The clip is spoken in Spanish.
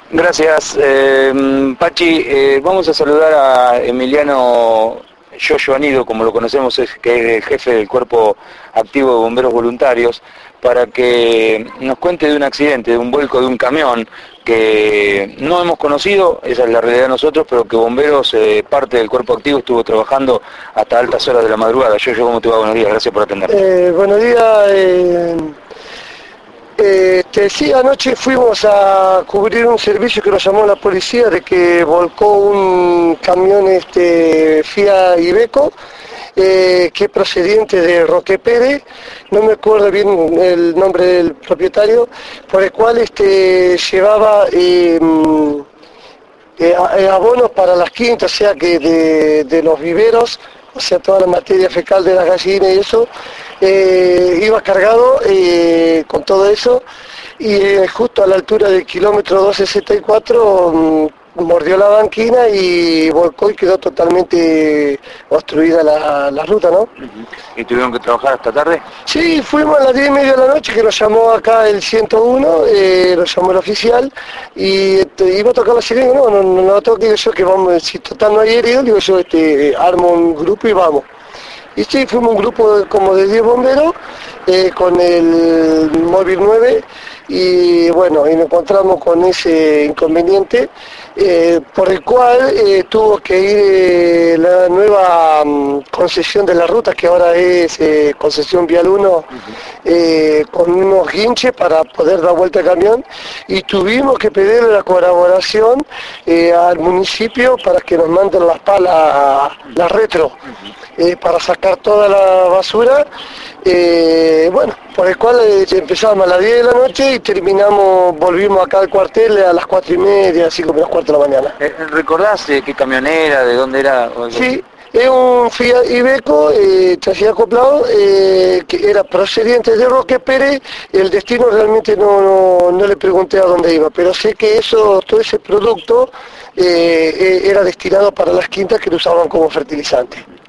Gracias, Pachi. Vamos a saludar a Emiliano Yoyo Anido, como lo conocemos, que es el jefe del Cuerpo Activo de Bomberos Voluntarios, para que nos cuente de un accidente, de un vuelco de un camión que no hemos conocido, esa es la realidad de nosotros, pero que Bomberos, parte del Cuerpo Activo, estuvo trabajando hasta altas horas de la madrugada. Yoyo, ¿cómo te va? Buenos días, gracias por atender. Buenos días. Sí, anoche fuimos a cubrir un servicio que nos llamó la policía de que volcó un camión Fiat Iveco, que es procediente de Roque Pérez, no me acuerdo bien el nombre del propietario, por el cual llevaba abonos para las quintas, o sea que de los viveros, o sea toda la materia fecal de las gallinas y eso, iba cargado con todo eso, y justo a la altura del kilómetro 264 mordió la banquina y volcó y quedó totalmente obstruida la ruta, ¿no? ¿Y tuvieron que trabajar hasta tarde? Sí, fuimos a las 10:30 de la noche, que nos llamó acá el 101, nos llamó el oficial, y iba a tocar la sirena. No toque, digo yo, que vamos, si total no hay herido, digo yo, armo un grupo y vamos. Y sí, fuimos un grupo como de 10 bomberos, con el móvil 9, y bueno, y nos encontramos con ese inconveniente, por el cual tuvo que ir la nueva concesión de la ruta, que ahora es concesión Vial 1, con unos guinches para poder dar vuelta al camión, y tuvimos que pedirle la colaboración al municipio para que nos manden las palas, las retro, para sacar toda la basura, bueno, por el cual empezamos a las 10 de la noche y volvimos acá al cuartel a las 4:30, 5:45 de la mañana. ¿Recordás qué camión era, de dónde era? Sí, es un Fiat Iveco, chasis acoplado, que era procediente de Roque Pérez. El destino realmente no le pregunté a dónde iba, pero sé que todo ese producto era destinado para las quintas que lo usaban como fertilizante.